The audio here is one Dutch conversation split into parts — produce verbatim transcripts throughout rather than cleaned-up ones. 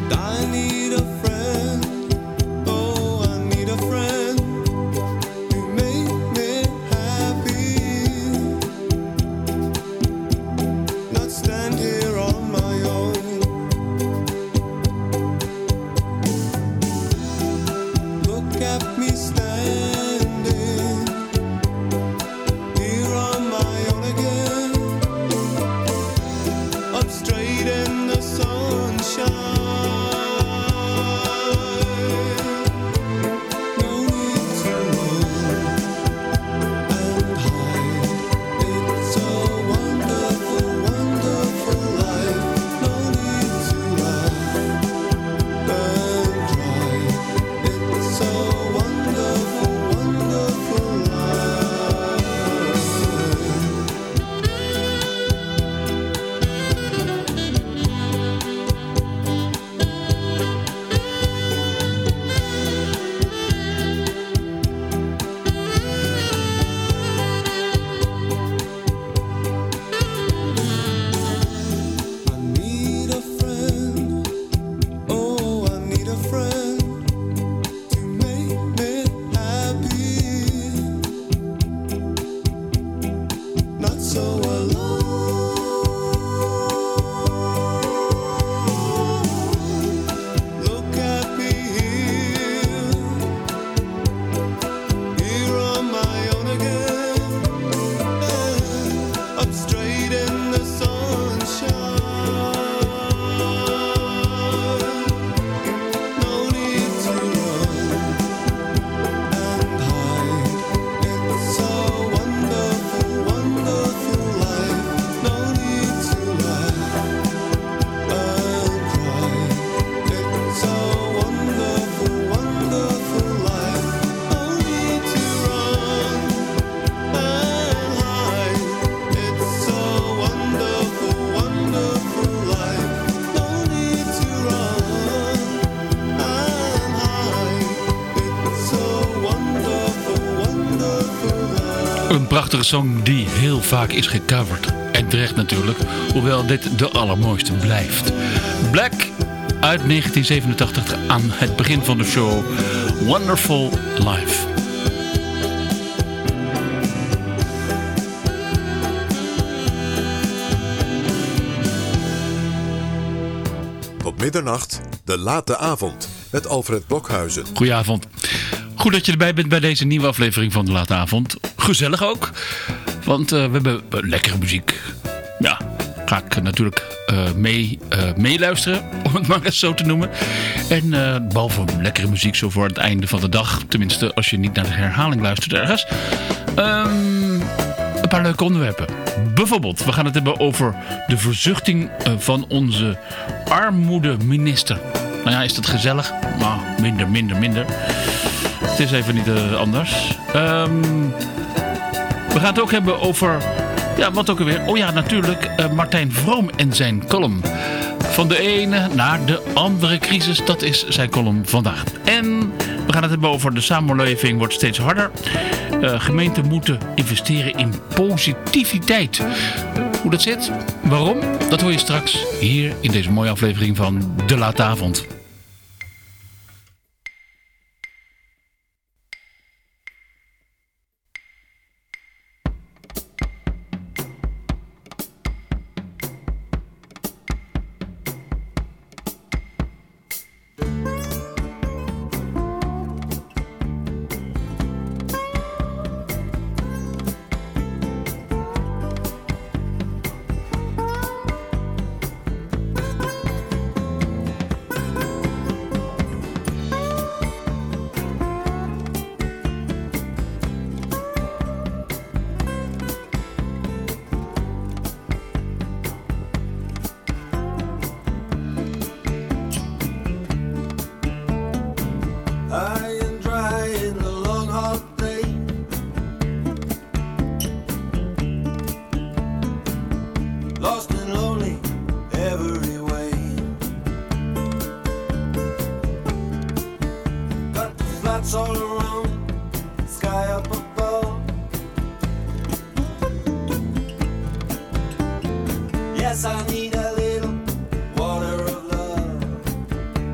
Een prachtige song die heel vaak is gecoverd. En terecht natuurlijk, hoewel dit de allermooiste blijft. Black uit negentien zevenentachtig aan het begin van de show. Wonderful Life. Tot middernacht, de late avond met Alfred Blokhuizen. Goedenavond. Goed dat je erbij bent bij deze nieuwe aflevering van de late avond. Gezellig ook, want uh, we hebben uh, lekkere muziek. Ja, ga ik natuurlijk uh, mee, uh, meeluisteren, om het maar eens zo te noemen. En uh, behalve lekkere muziek zo voor het einde van de dag, tenminste als je niet naar de herhaling luistert ergens. Um, een paar leuke onderwerpen. Bijvoorbeeld, we gaan het hebben over de verzuchting uh, van onze armoedeminister. Nou ja, is dat gezellig? Nou, minder, minder, minder. Het is even niet uh, anders. Um, we gaan het ook hebben over... Ja, wat ook alweer? Oh ja, natuurlijk uh, Martijn Vroom en zijn column. Van de ene naar de andere crisis. Dat is zijn column vandaag. En we gaan het hebben over de samenleving wordt steeds harder. Uh, gemeenten moeten investeren in positiviteit. Hoe dat zit? Waarom? Dat hoor je straks hier in deze mooie aflevering van De Late Avond. Yes, I need a little water of love.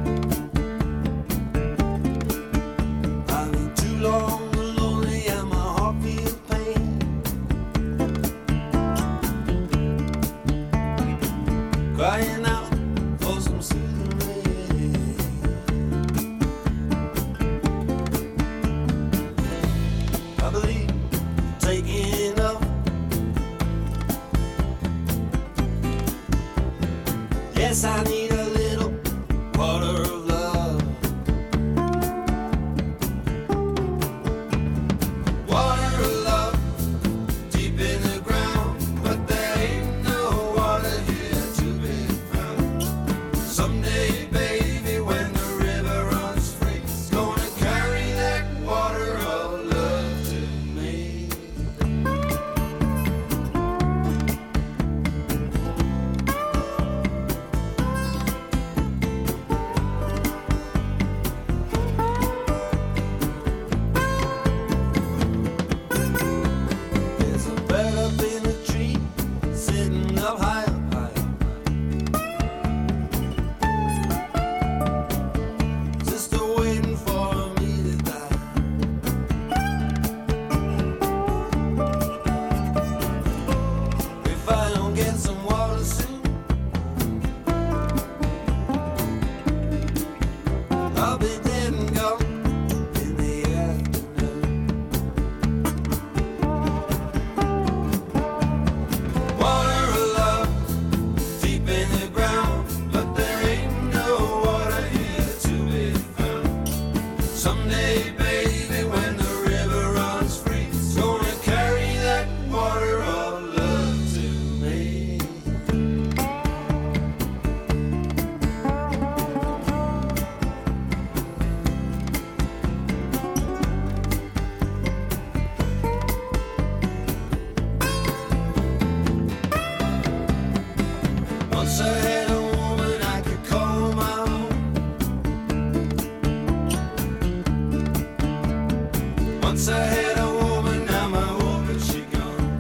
Once I had a woman, now my woman she gone.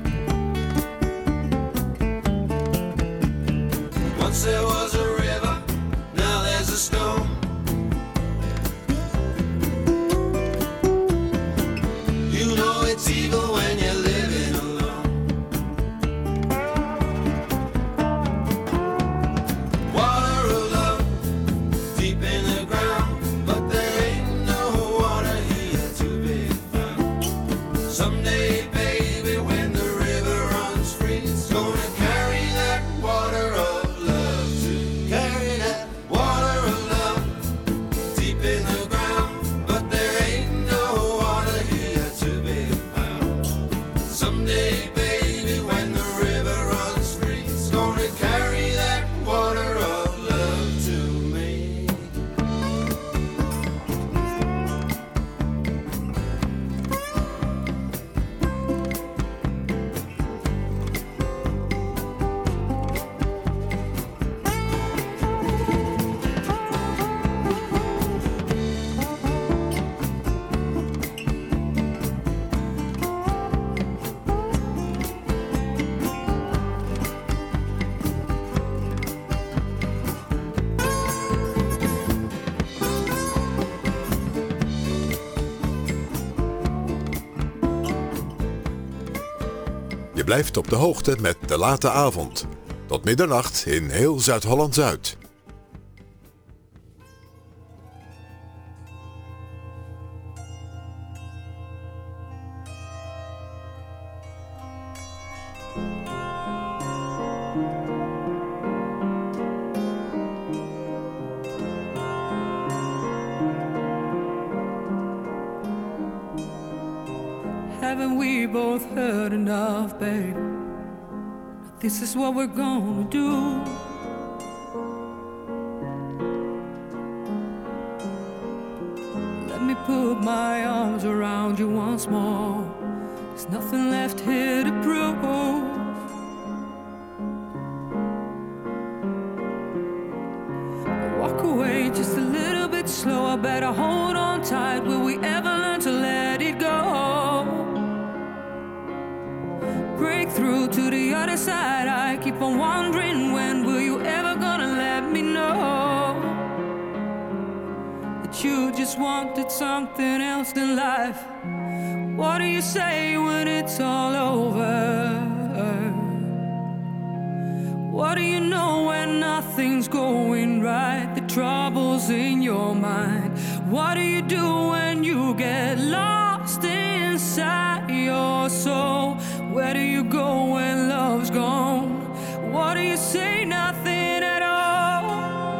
Once there was a river, now there's a stone. You know it's evil when you're living alone. Water of love, deep in the ground, but there ain't no water here to be found. Someday, baby, when the river runs free, it's gonna carry that water of love to carry that water of love deep in the ground, but there ain't no water here to be found. Someday, baby, when the river runs free, it's gonna carry that water of love to me. Je blijft op de hoogte met De Late Avond. Tot middernacht in heel Zuid-Holland-Zuid. Haven't we both heard enough, babe? This is what we're gonna do. Let me put my arms around you once more. There's nothing left here to prove. Walk away just a little bit slower. Better hold on tight. Will we ever learn to let it go? Break through to the other side. I keep on wondering, when will you ever gonna let me know that you just wanted something else than life? What do you say when it's all over? What do you know when nothing's going right? The trouble's in your mind. What do you do when you get lost inside your soul? Where do you go when love's gone? What do you say? Nothing at all.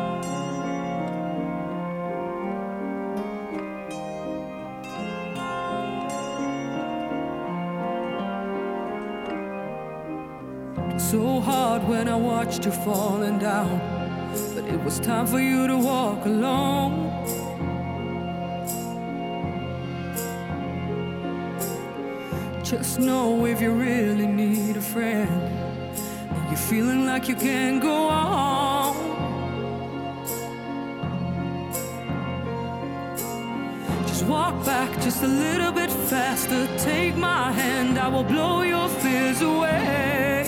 So hard when I watched you falling down, but it was time for you to walk alone. Just know if you really need a friend and you're feeling like you can't go on, just walk back just a little bit faster. Take my hand, I will blow your fears away.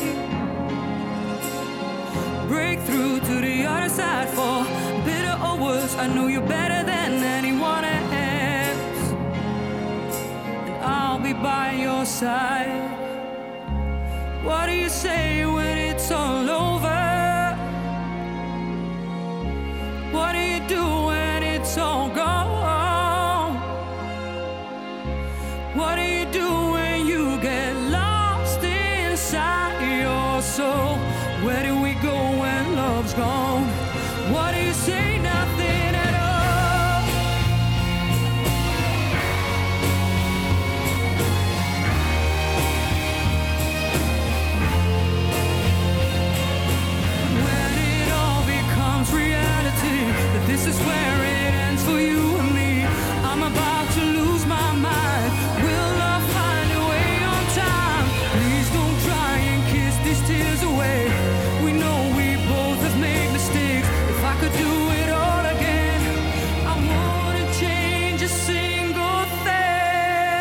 Break through to the other side, for better or worse, I know you're better than anyone else, and I'll be by your side. What do you say when it's all over? What do you do when it's all gone? What do you do when you get lost inside your soul? Where do we go when love's gone? What do you say? Nothing at all. When it all becomes reality, that this is where it ends for you and me, I'm about to lose my mind. Will love find a way on time? Please don't try and kiss these tears away. We know we both have made mistakes. If I could do it all again, I wouldn't change a single thing.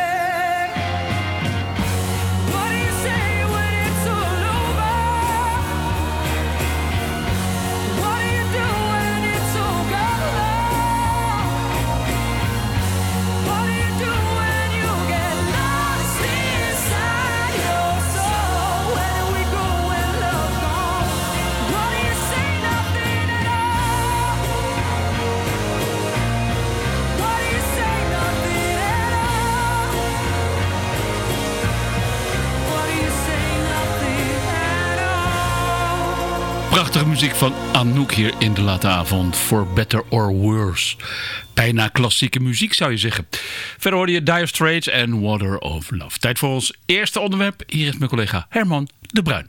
Prachtige muziek van Anouk hier in de late avond. For better or worse. Bijna klassieke muziek zou je zeggen. Verder hoorde je Dire Straits en Water of Love. Tijd voor ons eerste onderwerp. Hier is mijn collega Herman de Bruin.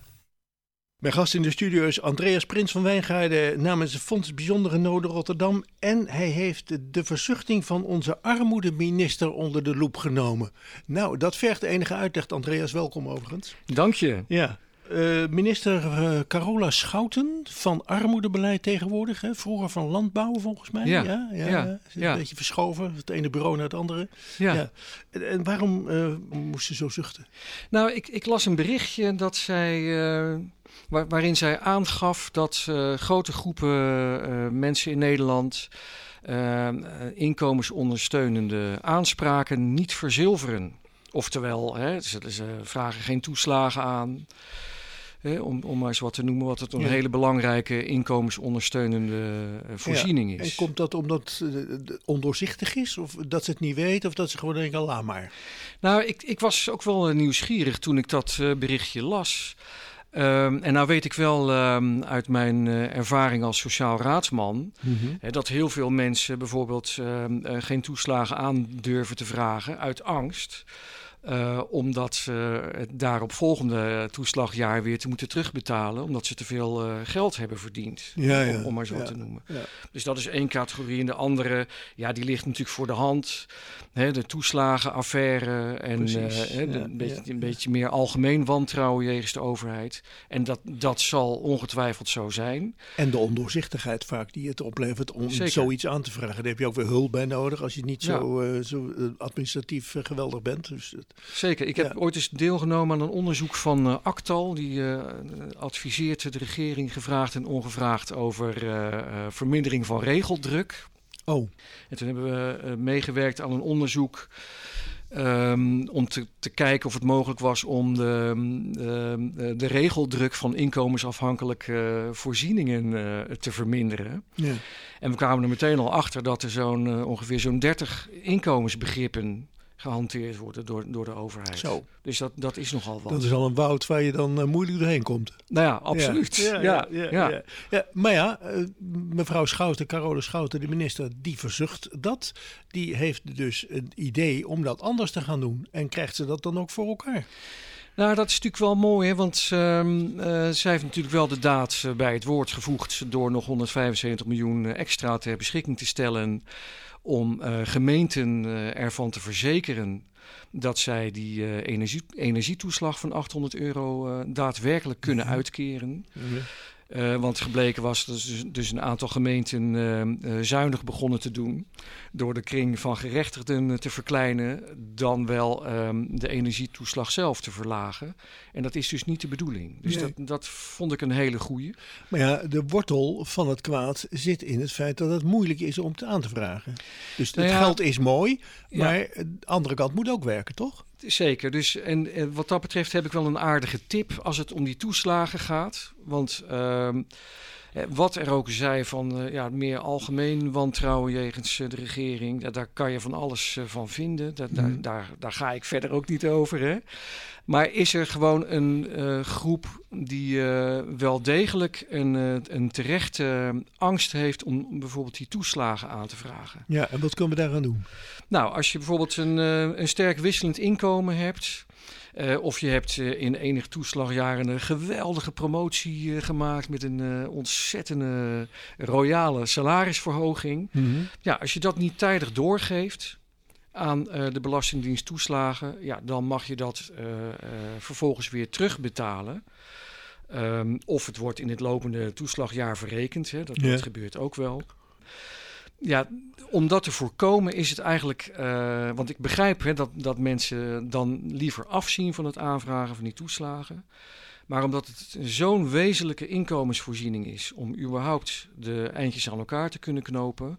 Mijn gast in de studio is Andreas Prins van Wijngaarden namens het Fonds Bijzondere Noden Rotterdam. En hij heeft de verzuchting van onze armoedeminister onder de loep genomen. Nou, dat vergt enige uitleg. Andreas, welkom overigens. Dank je. Ja. Uh, minister uh, Carola Schouten van armoedebeleid tegenwoordig. Hè? Vroeger van landbouw volgens mij. Ja, ja, ja, ja, ja. ja. Een beetje verschoven. Het ene bureau naar het andere. Ja. Ja. En, en waarom uh, moest ze zo zuchten? Nou, ik, ik las een berichtje dat zij, uh, waar, waarin zij aangaf dat uh, grote groepen uh, mensen in Nederland uh, inkomensondersteunende aanspraken niet verzilveren. Oftewel, hè, ze, ze vragen geen toeslagen aan. Hè, om, om maar eens wat te noemen, wat het een ja. hele belangrijke inkomensondersteunende uh, voorziening ja. is. En komt dat omdat het ondoorzichtig is? Of dat ze het niet weten? Of dat ze gewoon denken, laat maar? Nou, ik, ik was ook wel nieuwsgierig toen ik dat uh, berichtje las. Um, en nou weet ik wel um, uit mijn uh, ervaring als sociaal raadsman... Mm-hmm. Hè, dat heel veel mensen bijvoorbeeld uh, uh, geen toeslagen aan durven te vragen uit angst... Uh, omdat ze het daaropvolgende toeslagjaar weer te moeten terugbetalen... omdat ze te veel uh, geld hebben verdiend, ja, ja. om, om maar zo ja. te noemen. Ja. Dus dat is één categorie. En de andere, ja, die ligt natuurlijk voor de hand. Hè, de toeslagenaffaire en uh, hè, de, ja, een, beetje, ja. een beetje meer algemeen wantrouwen jegens de overheid. En dat, dat zal ongetwijfeld zo zijn. En de ondoorzichtigheid vaak die het oplevert om Zeker. zoiets aan te vragen. Daar heb je ook weer hulp bij nodig als je niet ja. zo, uh, zo uh, administratief uh, geweldig bent. Dus, uh, Zeker. Ik heb ja. ooit eens deelgenomen aan een onderzoek van uh, Actal. Die uh, adviseert de regering gevraagd en ongevraagd over uh, uh, vermindering van regeldruk. Oh. En toen hebben we uh, meegewerkt aan een onderzoek um, om te, te kijken of het mogelijk was om de, uh, de regeldruk van inkomensafhankelijke voorzieningen uh, te verminderen. Ja. En we kwamen er meteen al achter dat er zo'n uh, ongeveer zo'n dertig inkomensbegrippen gehanteerd worden door, door de overheid. Zo. Dus dat, dat is nogal wat. Dat is al een woud waar je dan uh, moeilijk doorheen komt. Nou ja, absoluut. Ja, ja, ja, ja, ja, ja. ja. ja maar ja, uh, mevrouw Schouten, Carola Schouten, de minister, die verzucht dat. Die heeft dus een idee om dat anders te gaan doen. En krijgt ze dat dan ook voor elkaar? Nou, dat is natuurlijk wel mooi, hè? Want uh, uh, zij heeft natuurlijk wel de daad uh, bij het woord gevoegd door nog honderdvijfenzeventig miljoen extra ter beschikking te stellen om uh, gemeenten uh, ervan te verzekeren dat zij die uh, energie, energietoeslag van achthonderd euro uh, daadwerkelijk kunnen mm-hmm. uitkeren. Mm-hmm. Uh, want gebleken was dat dus, dus een aantal gemeenten uh, uh, zuinig begonnen te doen door de kring van gerechtigden te verkleinen dan wel um, de energietoeslag zelf te verlagen. En dat is dus niet de bedoeling. Dus nee. dat, dat vond ik een hele goeie. Maar ja, de wortel van het kwaad zit in het feit dat het moeilijk is om het aan te vragen. Dus het nou ja, geld is mooi, maar ja. de andere kant moet ook werken, toch? Zeker. Dus, en, en wat dat betreft heb ik wel een aardige tip als het om die toeslagen gaat. Want uh, wat er ook zei van uh, ja, meer algemeen wantrouwen jegens uh, de regering. Ja, daar kan je van alles uh, van vinden. Da- da- mm. daar, daar ga ik verder ook niet over. Hè? Maar is er gewoon een uh, groep die uh, wel degelijk een, uh, een terechte uh, angst heeft om bijvoorbeeld die toeslagen aan te vragen? Ja, en wat kunnen we daaraan doen? Nou, als je bijvoorbeeld een, uh, een sterk wisselend inkomen hebt, Uh, of je hebt uh, in enig toeslagjaren een geweldige promotie uh, gemaakt met een uh, ontzettende royale salarisverhoging. Mm-hmm. Ja, als je dat niet tijdig doorgeeft aan uh, de Belastingdienst toeslagen, ja, dan mag je dat uh, uh, vervolgens weer terugbetalen. Um, of het wordt in het lopende toeslagjaar verrekend. Hè, dat, ja. dat gebeurt ook wel. Ja, om dat te voorkomen is het eigenlijk... Uh, want ik begrijp hè, dat, dat mensen dan liever afzien van het aanvragen van die toeslagen. Maar omdat het zo'n wezenlijke inkomensvoorziening is om überhaupt de eindjes aan elkaar te kunnen knopen,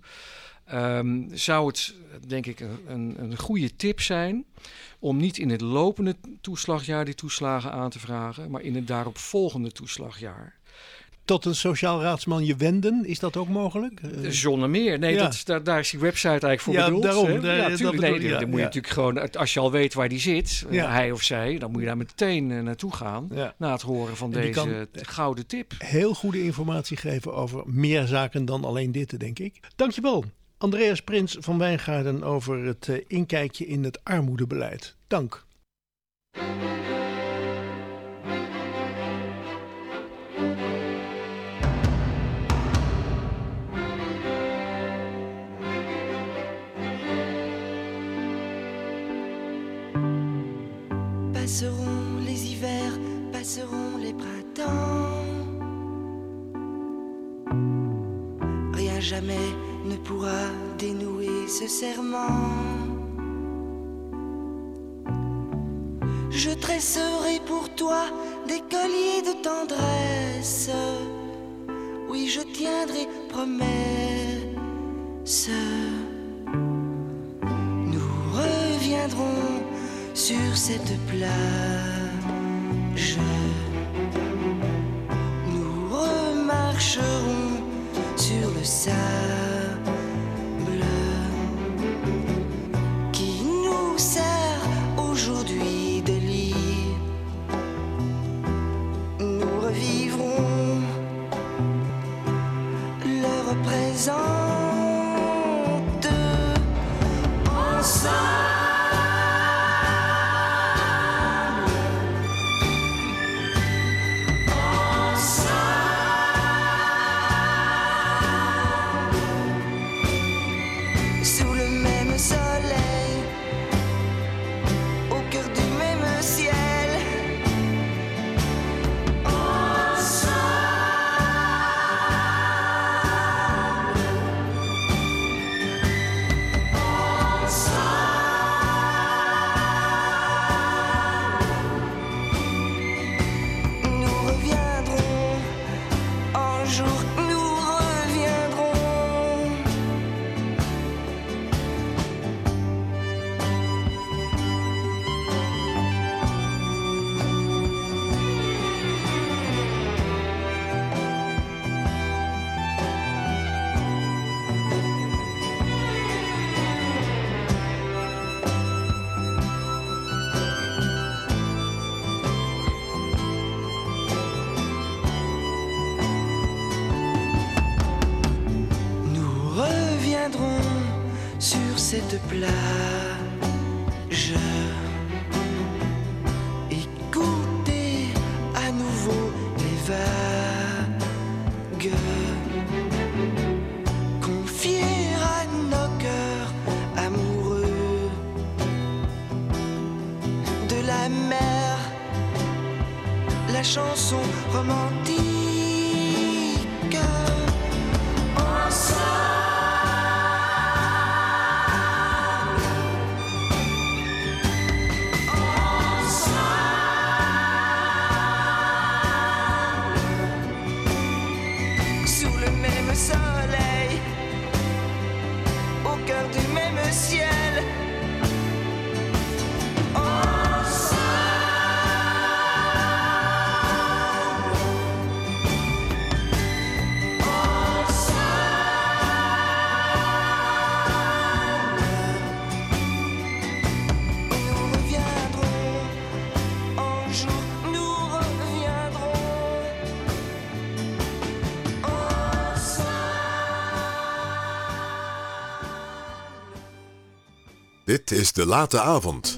Um, zou het, denk ik, een, een goede tip zijn om niet in het lopende toeslagjaar die toeslagen aan te vragen, maar in het daaropvolgende toeslagjaar. tot een sociaal raadsman je wenden? Is dat ook mogelijk? Uh, Zonder meer. Nee, ja. dat is, daar, daar is die website eigenlijk voor Ja, bedoeld. daarom. Hè? Daar- Ja, dat tuurlijk. bedoel Nee, ik, ja, dan moet je ja. natuurlijk gewoon, als je al weet waar die zit, Ja. hij of zij, dan moet je daar meteen uh, naartoe gaan. Ja. Na het horen van En die deze kan- gouden tip. heel goede informatie geven over meer zaken dan alleen dit, denk ik. Dankjewel, Andreas Prins van Wijngaarden, over het uh, inkijkje in het armoedebeleid. Dank. Passeront les hivers, passeront les printemps. Rien jamais ne pourra dénouer ce serment. Je tresserai pour toi des colliers de tendresse. Oui, je tiendrai promesse. Nous reviendrons sur cette plage. Nous remarcherons sur le sable qui nous sert aujourd'hui de lit. Nous revivrons l'heure présente ensemble. Sous le même soleil, au cœur du même ciel, nous reviendrons un jour, nous reviendrons. Nous reviendrons sur cette plage. Écoutez à nouveau les vagues. Confier à nos cœurs amoureux de la mer la chanson romantique. Sous le même soleil, au cœur du même ciel. Nous reviendrons un jour, nous reviendrons Dit is De Late Avond.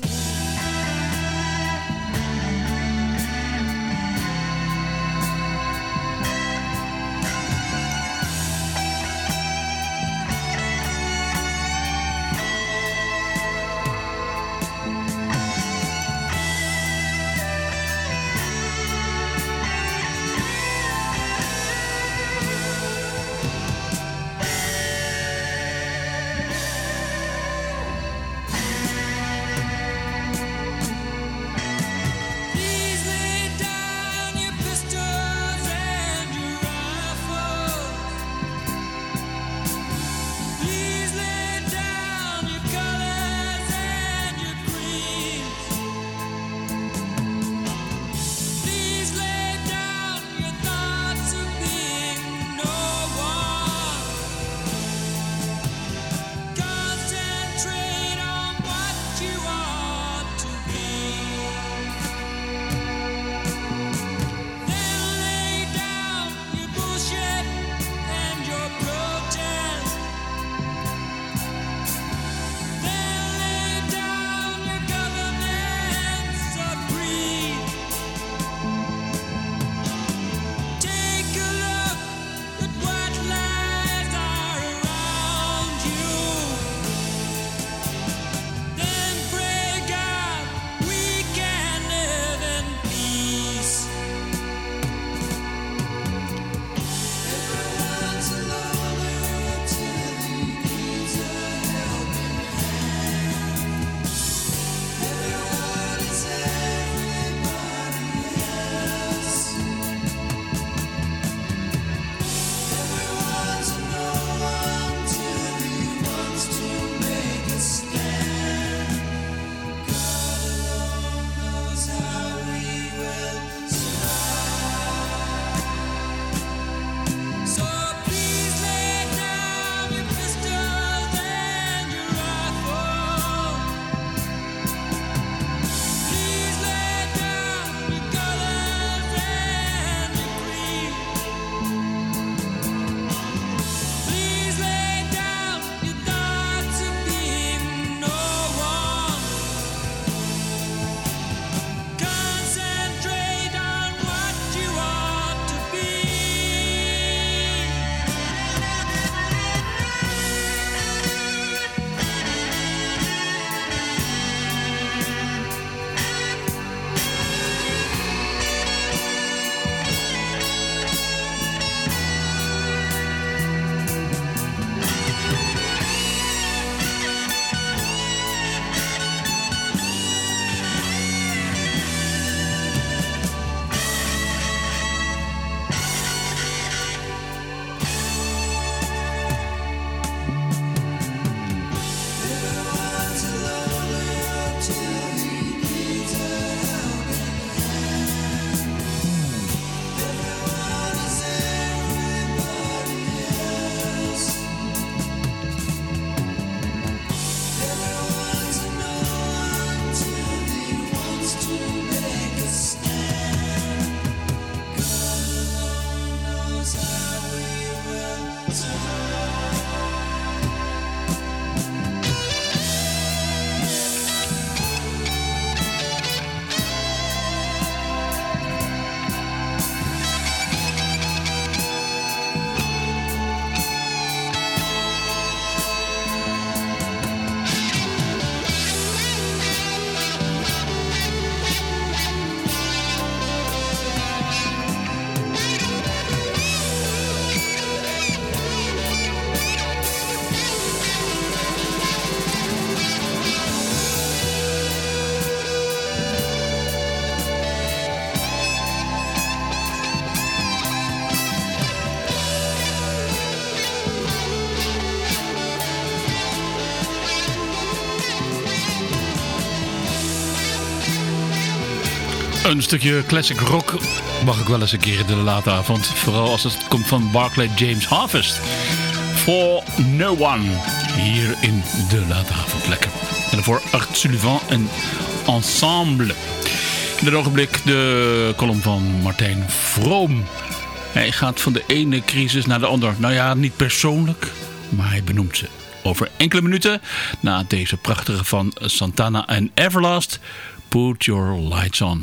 Een stukje classic rock mag ik wel eens een keer in de late avond. Vooral als het komt van Barclay James Harvest. For No One. Hier in de late avond. Lekker. En daarvoor Art Sullivan en Ensemble. In het ogenblik de column van Martijn Vroom. Hij gaat van de ene crisis naar de andere. Nou ja, niet persoonlijk, maar hij benoemt ze. Over enkele minuten na deze prachtige van Santana en Everlast. Put Your Lights On.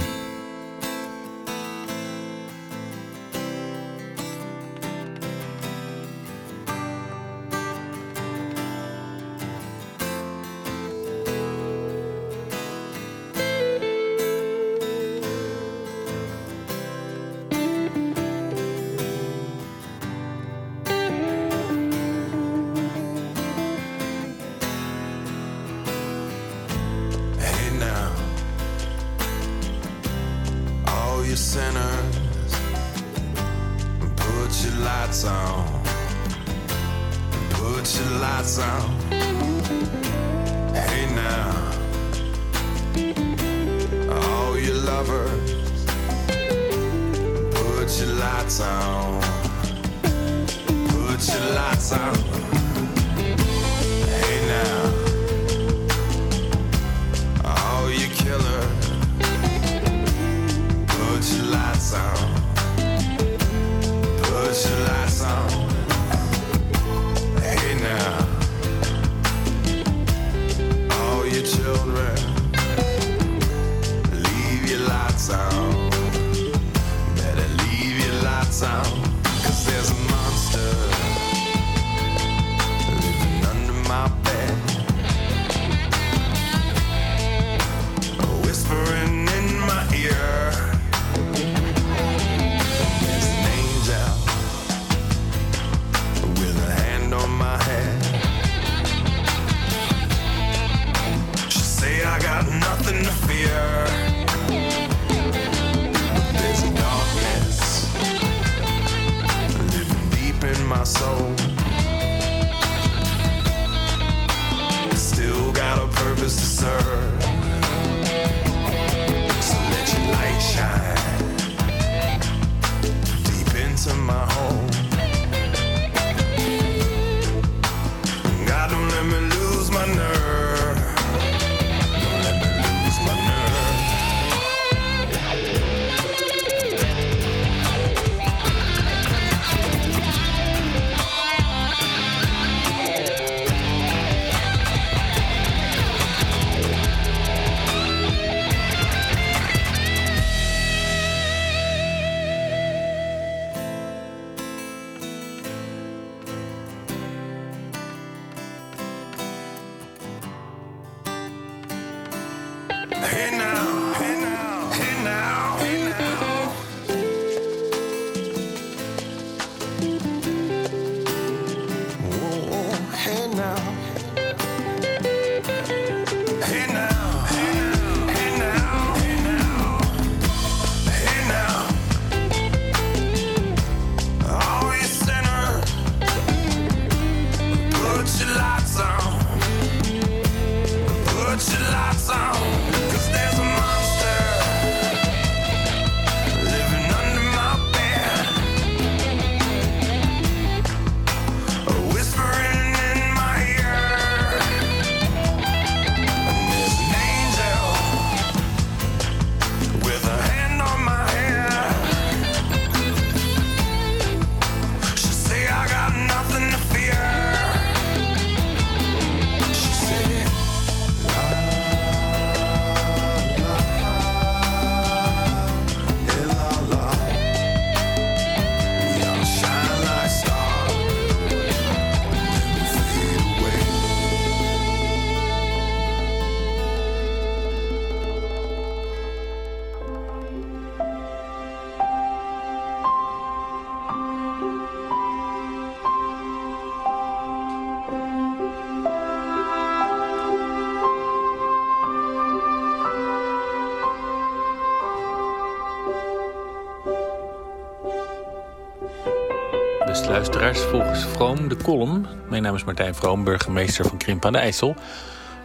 Beste luisteraars, volgens Vroom de column. Mijn naam is Martijn Vroom, burgemeester van Krimpen aan de IJssel.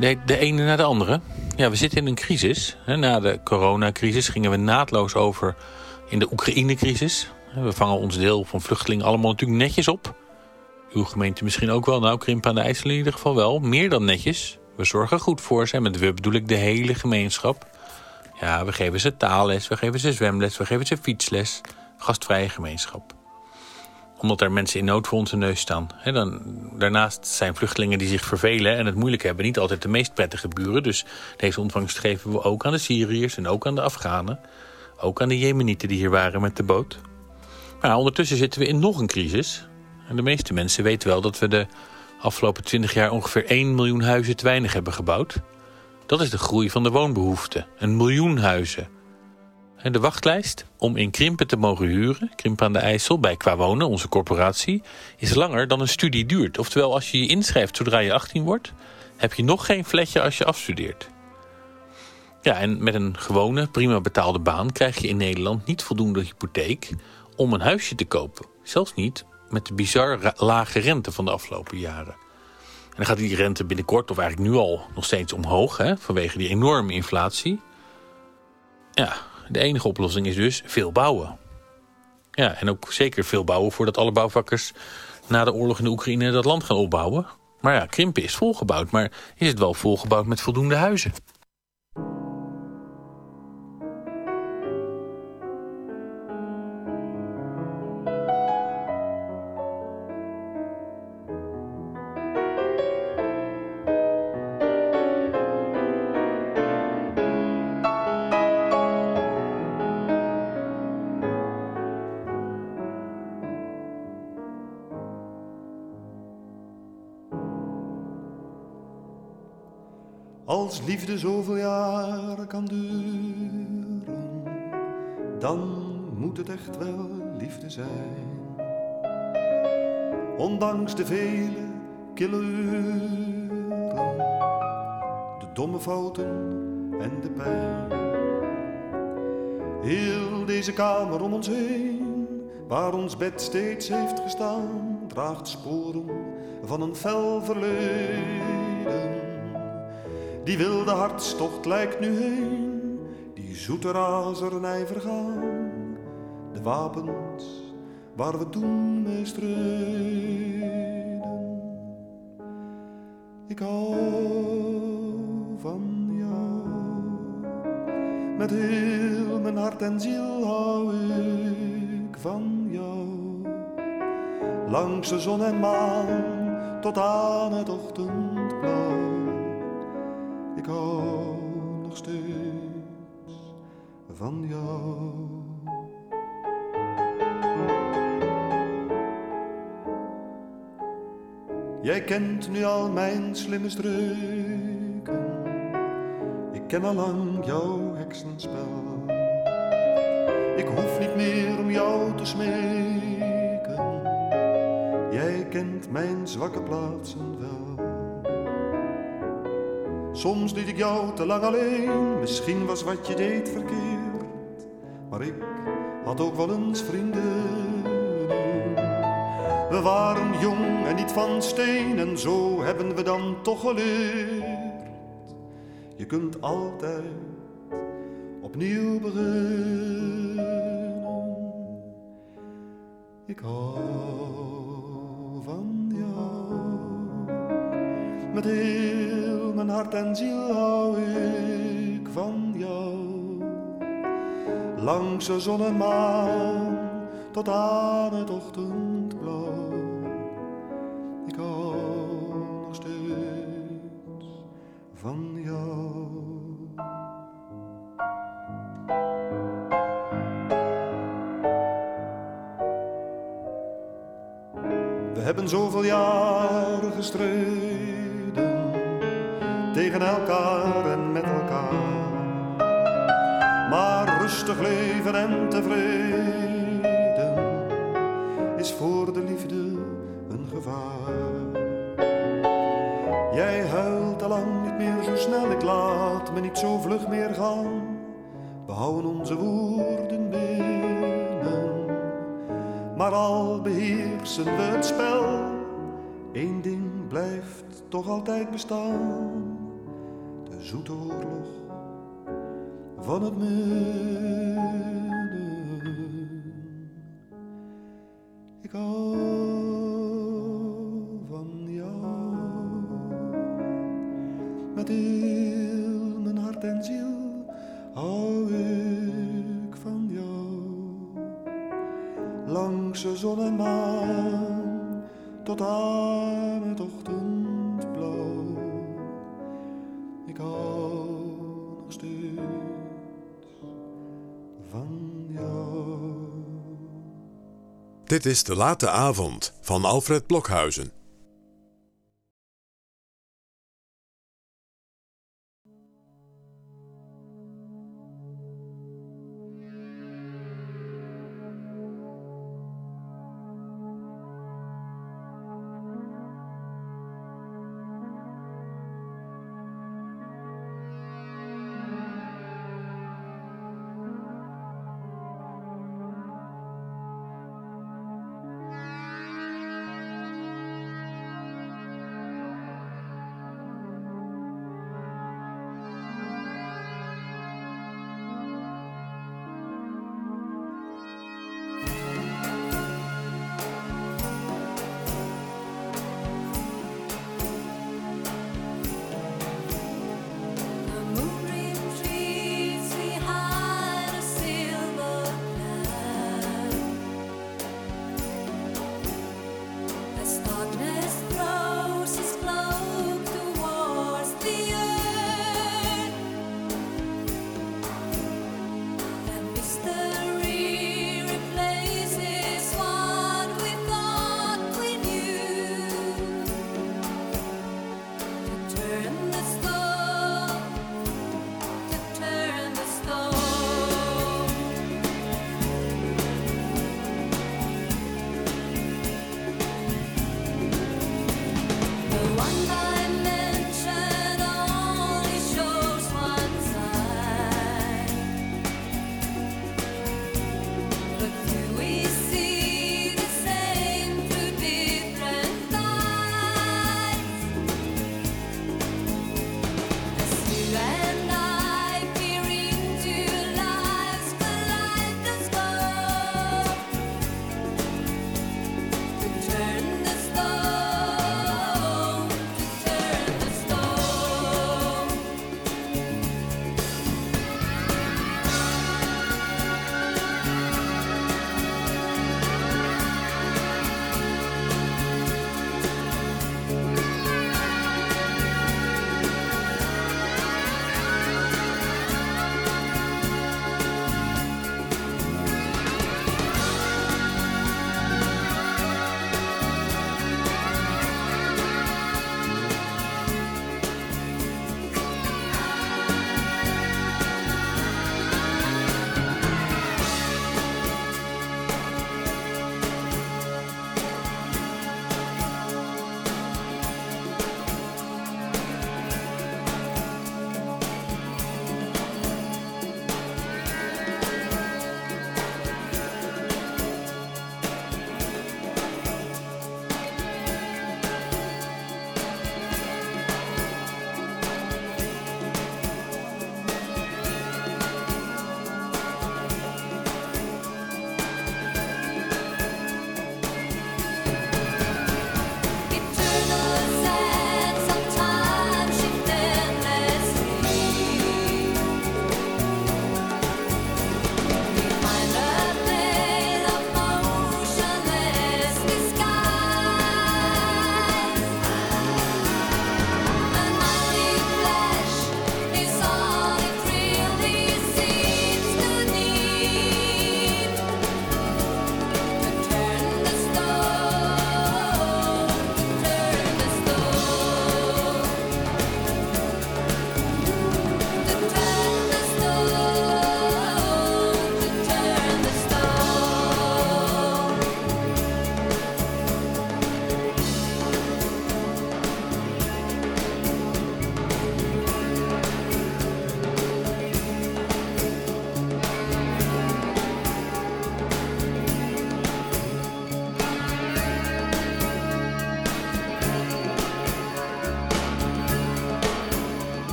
De, de ene na de andere. Ja, we zitten in een crisis. Na de coronacrisis gingen we naadloos over in de Oekraïne-crisis. We vangen ons deel van vluchtelingen allemaal natuurlijk netjes op. Uw gemeente misschien ook wel. Nou, Krimpen aan de IJssel in ieder geval wel. Meer dan netjes. We zorgen goed voor ze. En met we bedoel ik de hele gemeenschap. Ja, we geven ze taalles, we geven ze zwemles, we geven ze fietsles. Gastvrije gemeenschap. Omdat er mensen in nood voor onze neus staan. He, dan, daarnaast zijn vluchtelingen die zich vervelen en het moeilijk hebben niet altijd de meest prettige buren. Dus deze ontvangst geven we ook aan de Syriërs en ook aan de Afghanen. Ook aan de Jemenieten die hier waren met de boot. Maar ondertussen zitten we in nog een crisis. En de meeste mensen weten wel dat we de afgelopen twintig jaar ongeveer één miljoen huizen te weinig hebben gebouwd. Dat is de groei van de woonbehoefte. Een miljoen huizen. En de wachtlijst om in Krimpen te mogen huren, Krimpen aan de IJssel, bij Qua Wonen, onze corporatie, is langer dan een studie duurt. Oftewel, als je je inschrijft zodra je achttien wordt, heb je nog geen flatje als je afstudeert. Ja, en met een gewone, prima betaalde baan krijg je in Nederland niet voldoende hypotheek om een huisje te kopen. Zelfs niet met de bizar ra- lage rente van de afgelopen jaren. En dan gaat die rente binnenkort, of eigenlijk nu al, nog steeds omhoog, hè, vanwege die enorme inflatie. Ja, de enige oplossing is dus veel bouwen. Ja, en ook zeker veel bouwen voordat alle bouwvakkers na de oorlog in de Oekraïne dat land gaan opbouwen. Maar ja, Krimpen is volgebouwd, maar is het wel volgebouwd met voldoende huizen? Als liefde zoveel jaren kan duren, dan moet het echt wel liefde zijn. Ondanks de vele kille uren, de domme fouten en de pijn. Heel deze kamer om ons heen, waar ons bed steeds heeft gestaan, draagt sporen van een fel verleden. Die wilde hartstocht lijkt nu heen, die zoete razernij vergaan. De wapens waar we toen mee streden. Ik hou van jou, met heel mijn hart en ziel hou ik van jou. Langs de zon en maan tot aan het ochtendblauw. Ik hou nog steeds van jou. Jij kent nu al mijn slimme streken. Ik ken al lang jouw heksenspel. Ik hoef niet meer om jou te smeken. Jij kent mijn zwakke plaatsen wel. Soms liet ik jou te lang alleen, misschien was wat je deed verkeerd. Maar ik had ook wel eens vrienden. We waren jong en niet van steen en zo hebben we dan toch geleerd. Je kunt altijd opnieuw beginnen. Ik hou van jou, met heel mijn hart en ziel hou ik van jou. Langs de zon en maan tot aan het ochtendblauw. Ik hou nog steeds van jou. We hebben zoveel jaren gestreden, tegen elkaar en met elkaar. Maar rustig leven en tevreden is voor de liefde een gevaar. Jij huilt al lang niet meer zo snel, ik laat me niet zo vlug meer gaan. We houden onze woorden binnen, maar al beheersen we het spel. Eén ding blijft toch altijd bestaan. zoete oorlog van het midden. Ik hou van jou, met heel mijn hart en ziel hou ik van jou. Langs de zon en maan tot aan het ochtendblauw. Ik hou nog steeds van jou. Dit is De Late Avond van Alfred Blokhuizen.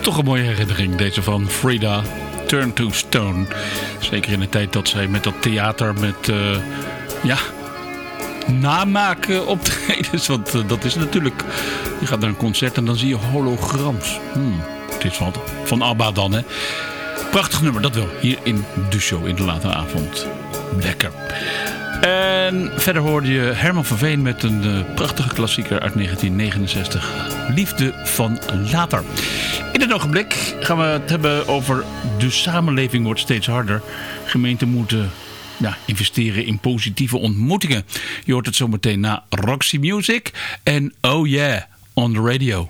Toch een mooie herinnering, deze van Frida, Turn to Stone. Zeker in de tijd dat zij met dat theater met, uh, ja, namaken optredens. Want uh, dat is natuurlijk, je gaat naar een concert en dan zie je holograms. Hmm, het is van, van ABBA dan, hè. Prachtig nummer, dat wel. Hier in de show, in de late avond. Lekker. En verder hoorde je Herman van Veen met een uh, prachtige klassieker uit negentien negenenzestig. Liefde van later. In het ogenblik gaan we het hebben over de samenleving wordt steeds harder. Gemeenten moeten ja, investeren in positieve ontmoetingen. Je hoort het zo meteen na Roxy Music en Oh Yeah on the radio.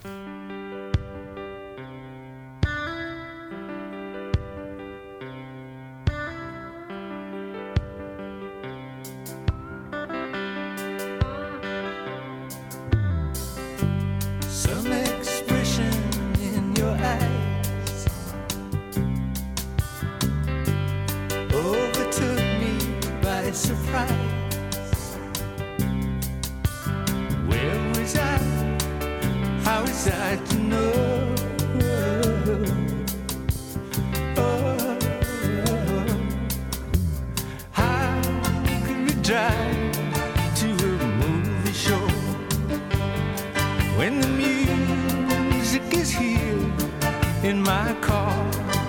Some expression in your eyes overtook me by surprise. Where was I? How was I to know? Oh, how could we drive to a movie show when the music is here in my car?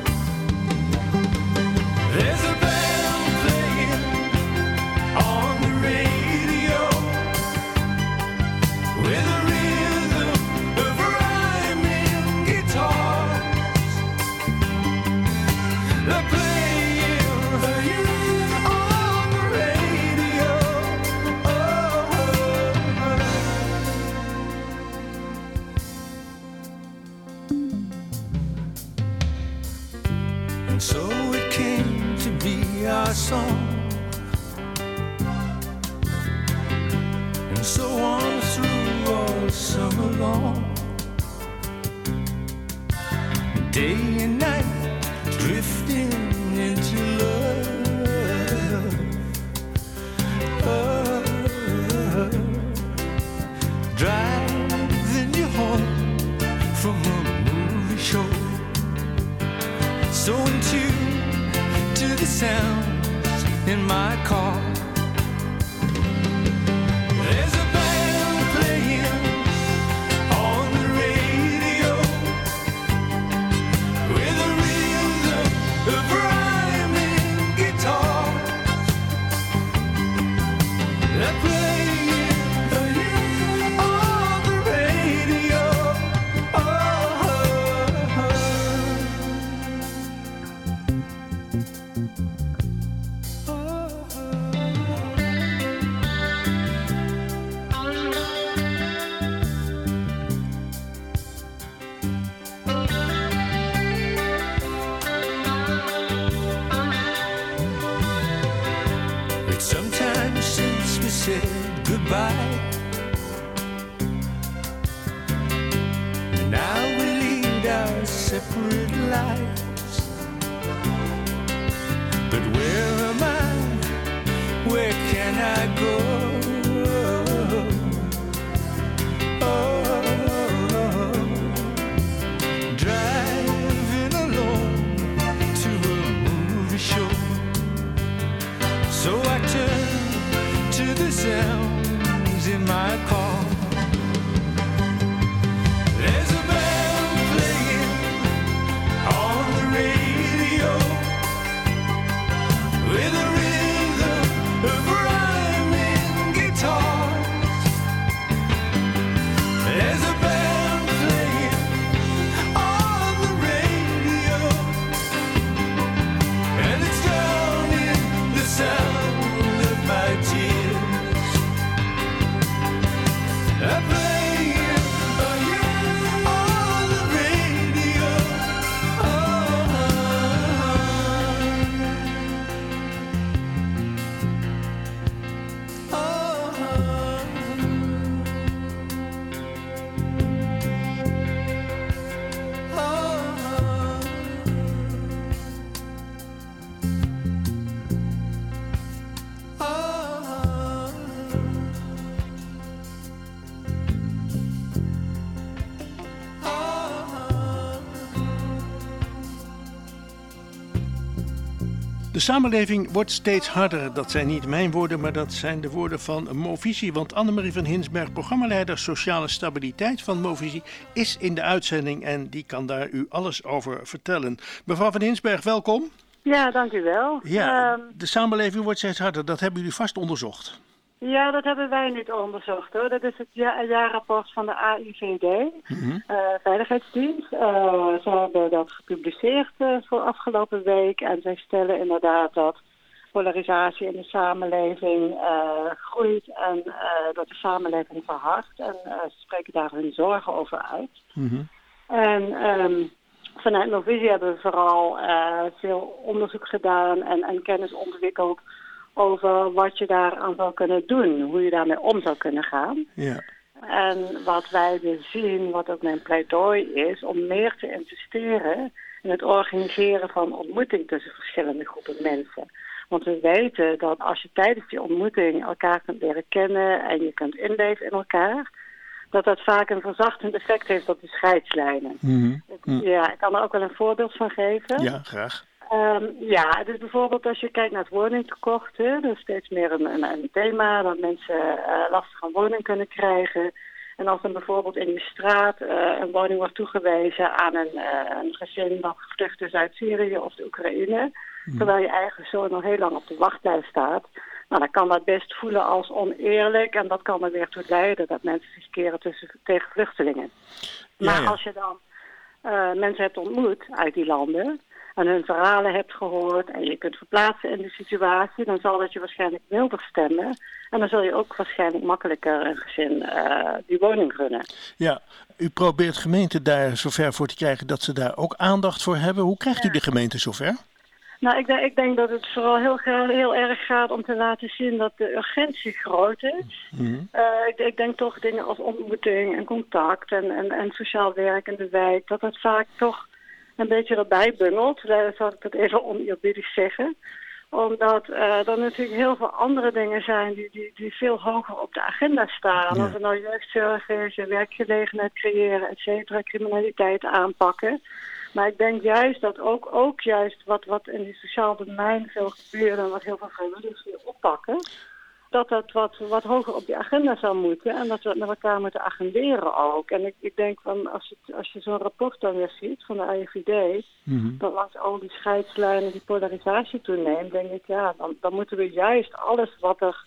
There's a band playing on the radio with a rhythm of rhyming guitars. They're playing on the radio. Oh. And so it came to be our song, and so on through all summer long, day and night drifting into love. Oh, driving you home from a movie show, so in tune to the sounds in my car. There's a band playing on the radio with a rhythm of rhyming guitars. They're playing on the radio. It's sometimes since we said goodbye, and now we lead our separate lives. But where am I? Where can I go? Oh, driving alone to a movie show, so I turn to the sounds in my car. There's a band playing on the radio with a rhythm of rhyming De samenleving wordt steeds harder. Dat zijn niet mijn woorden, maar dat zijn de woorden van Movisie. Want Annemarie van Hinsberg, programmaleider Sociale Stabiliteit van Movisie, is in de uitzending en die kan daar u alles over vertellen. Mevrouw van Hinsberg, welkom. Ja, dank u wel. Ja, Um, de samenleving wordt steeds harder. Dat hebben jullie vast onderzocht. ja, dat hebben wij niet onderzocht hoor. Dat is het ja- jaarrapport van de A I V D, Mm-hmm. uh, Veiligheidsdienst. Uh, ze hebben dat gepubliceerd uh, voor afgelopen week en zij stellen inderdaad dat polarisatie in de samenleving uh, groeit en uh, dat de samenleving verhardt. En uh, ze spreken daar hun zorgen over uit. Mm-hmm. En um, vanuit Movisie hebben we vooral uh, veel onderzoek gedaan en, en kennis ontwikkeld over wat je daaraan zou kunnen doen, hoe je daarmee om zou kunnen gaan. Ja. En wat wij dus zien, wat ook mijn pleidooi is, om meer te investeren in het organiseren van ontmoeting tussen verschillende groepen mensen. Want we weten dat als je tijdens die ontmoeting elkaar kunt leren kennen en je kunt inleven in elkaar, dat dat vaak een verzachtend effect heeft op de scheidslijnen. Mm-hmm. Mm. Ja, ik kan er ook wel een voorbeeld van geven. Ja, graag. Um, ja, dus bijvoorbeeld als je kijkt naar het woningtekort, hè, dat is steeds meer een, een, een thema dat mensen uh, lastig een woning kunnen krijgen. En als dan bijvoorbeeld in je straat uh, een woning wordt toegewezen aan een, uh, een gezin dat gevlucht is uit Syrië of de Oekraïne, mm. terwijl je eigen zoon nog heel lang op de wachtlijst staat, nou, dan kan dat best voelen als oneerlijk en dat kan er weer toe leiden dat mensen zich keren tussen, tegen vluchtelingen. Maar Ja, ja. als je dan uh, mensen hebt ontmoet uit die landen en hun verhalen hebt gehoord en je kunt verplaatsen in de situatie, dan zal dat je waarschijnlijk milder stemmen. En dan zul je ook waarschijnlijk makkelijker een gezin uh, die woning gunnen. Ja, u probeert gemeenten daar zover voor te krijgen dat ze daar ook aandacht voor hebben. Hoe krijgt u de gemeente zover? Nou, ik denk, ik denk dat het vooral heel, heel erg gaat om te laten zien dat de urgentie groot is. Mm-hmm. Uh, ik, ik denk toch dingen als ontmoeting en contact en, en, en sociaal werk in de wijk, dat dat vaak toch een beetje erbij bungelt. Daar zal ik dat even oneerbiedig zeggen. Omdat uh, er natuurlijk heel veel andere dingen zijn die, die, die veel hoger op de agenda staan. Ja. Of het nou jeugdzorg is, werkgelegenheid creëren, et cetera, criminaliteit aanpakken. Maar ik denk juist dat ook, ook juist wat, wat in die sociaal domein veel gebeurt en wat heel veel vrijwilligers weer oppakken, dat dat wat, wat hoger op die agenda zou moeten en dat we het met elkaar moeten agenderen ook. En ik, ik denk van als, het, als je zo'n rapport dan weer ziet van de A I V D, Mm-hmm. dat langs al die scheidslijnen die polarisatie toeneemt, denk ik ja, dan, dan moeten we juist alles wat er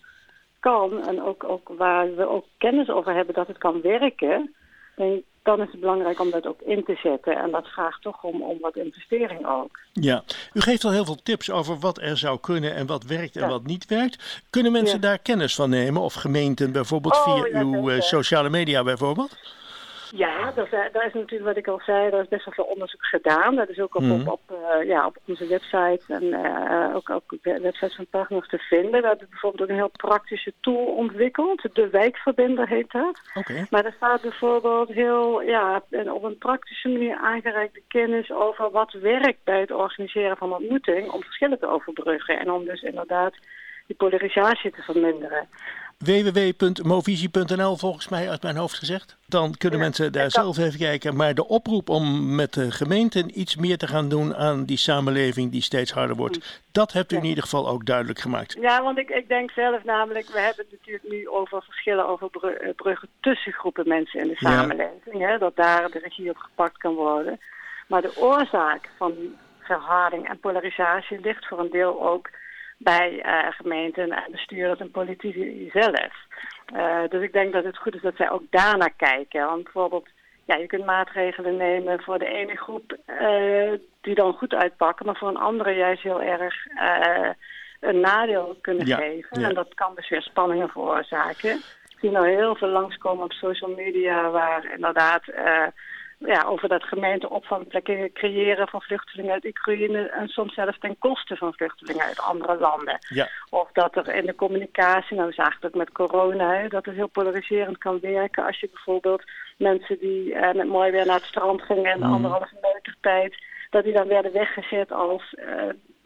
kan en ook, ook waar we ook kennis over hebben dat het kan werken, denk, dan is het belangrijk om dat ook in te zetten. En dat vraagt toch om, om wat investering ook. Ja, u geeft al heel veel tips over wat er zou kunnen en wat werkt en Ja. wat niet werkt. Kunnen mensen Ja. daar kennis van nemen? Of gemeenten bijvoorbeeld Oh, via ja, uw uh, zeker. sociale media bijvoorbeeld? Ja, daar is, daar is natuurlijk wat ik al zei, daar is best wel veel onderzoek gedaan. Dat is ook op, Mhm. op, op, uh, ja, op onze website en uh, ook, ook op de website van partners te vinden. We hebben bijvoorbeeld ook een heel praktische tool ontwikkeld. De wijkverbinder heet dat. Oké. Maar er staat bijvoorbeeld heel, ja, en op een praktische manier aangereikte kennis over wat werkt bij het organiseren van ontmoeting om verschillen te overbruggen. En om dus inderdaad die polarisatie te verminderen. w w w punt movisie punt n l volgens mij uit mijn hoofd gezegd. Dan kunnen Ja, mensen daar ik kan- zelf even kijken. Maar de oproep om met de gemeenten iets meer te gaan doen aan die samenleving die steeds harder wordt, dat hebt u in ieder geval ook duidelijk gemaakt. Ja, want ik, ik denk zelf namelijk, we hebben het natuurlijk nu over verschillen over bru- eh, bruggen tussen groepen mensen in de Ja. samenleving. Hè, dat daar de regie op gepakt kan worden. Maar de oorzaak van die verharding en polarisatie ligt voor een deel ook bij uh, gemeenten en bestuurders en politici zelf. Uh, dus ik denk dat het goed is dat zij ook daarnaar kijken. Want bijvoorbeeld, ja, je kunt maatregelen nemen voor de ene groep uh, die dan goed uitpakken, maar voor een andere juist heel erg uh, een nadeel kunnen Ja, geven. ja. En dat kan dus weer spanningen veroorzaken. Ik zie nou heel veel langskomen op social media waar inderdaad uh, ja, over dat gemeente opvangplekken creëren van vluchtelingen uit Oekraïne en soms zelfs ten koste van vluchtelingen uit andere landen. Ja. Of dat er in de communicatie, nou we zagen het ook met corona, hè, dat het heel polariserend kan werken als je bijvoorbeeld mensen die uh, met mooi weer naar het strand gingen in de Mm. anderhalve meter tijd, dat die dan werden weggezet als uh,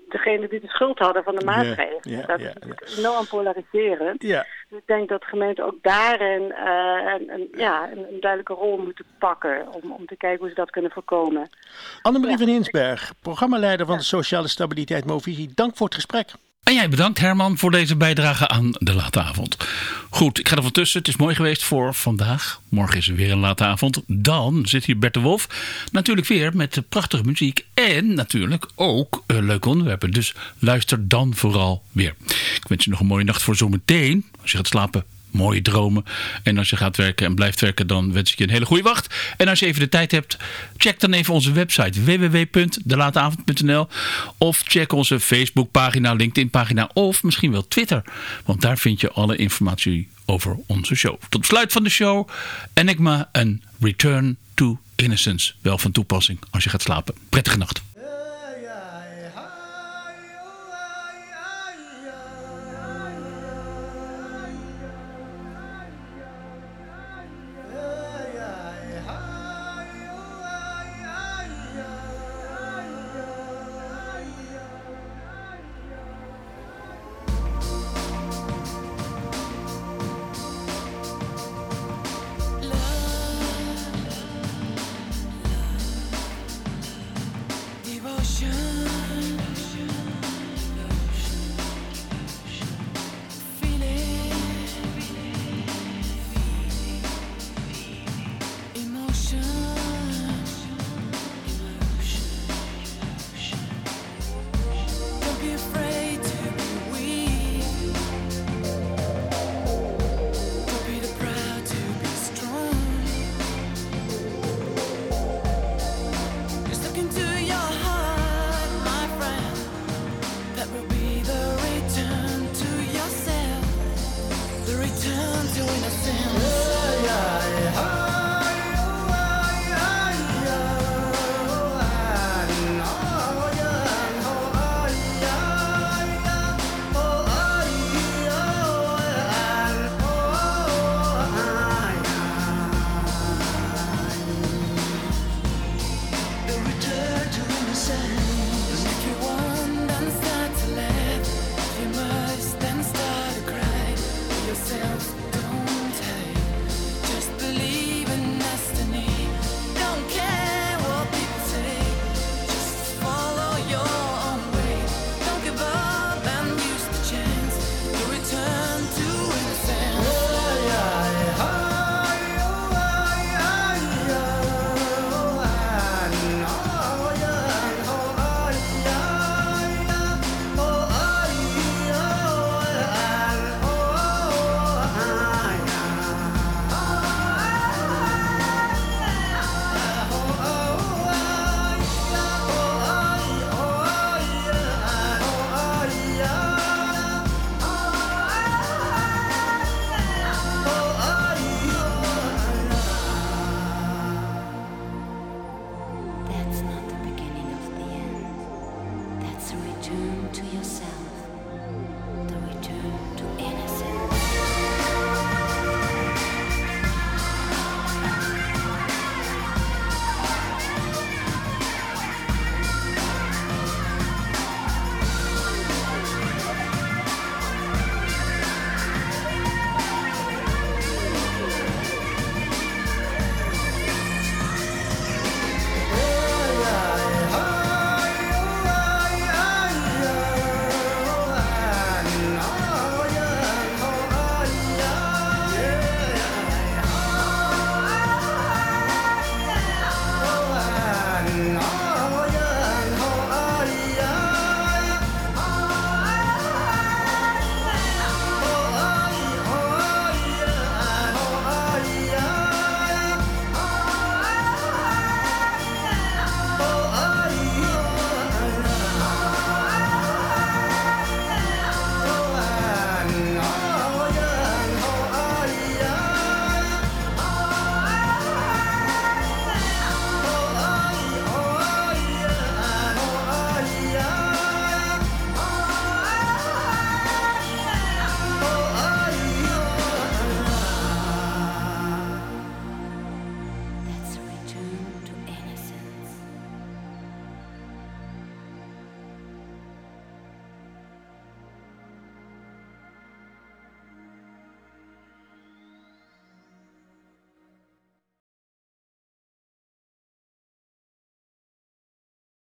degene die de schuld hadden van de Ja, maatregelen. ja, dat ja, is natuurlijk enorm polariserend. Ja. Dus ik denk dat gemeenten ook daarin uh, een, een, ja, een, een duidelijke rol moeten pakken om, om te kijken hoe ze dat kunnen voorkomen. Annemarie Ja. van Hinsberg, programmaleider van de Sociale Stabiliteit Movisie. Dank voor het gesprek. En jij bedankt, Herman, voor deze bijdrage aan de late avond. Goed, ik ga er van tussen. Het is mooi geweest voor vandaag. Morgen is er weer een late avond. Dan zit hier Bert de Wolf. Natuurlijk weer met prachtige muziek. En natuurlijk ook uh, leuke onderwerpen. Dus luister dan vooral weer. Ik wens je nog een mooie nacht voor zometeen. Als je gaat slapen, mooie dromen. En als je gaat werken en blijft werken, dan wens ik je een hele goede wacht. En als je even de tijd hebt, check dan even onze website w w w punt de late avond punt n l of check onze Facebookpagina, LinkedIn-pagina of misschien wel Twitter. Want daar vind je alle informatie over onze show. Tot besluit van de show, Enigma en Return to Innocence. Wel van toepassing als je gaat slapen. Prettige nacht. That's not the beginning of the end. That's a return to yourself.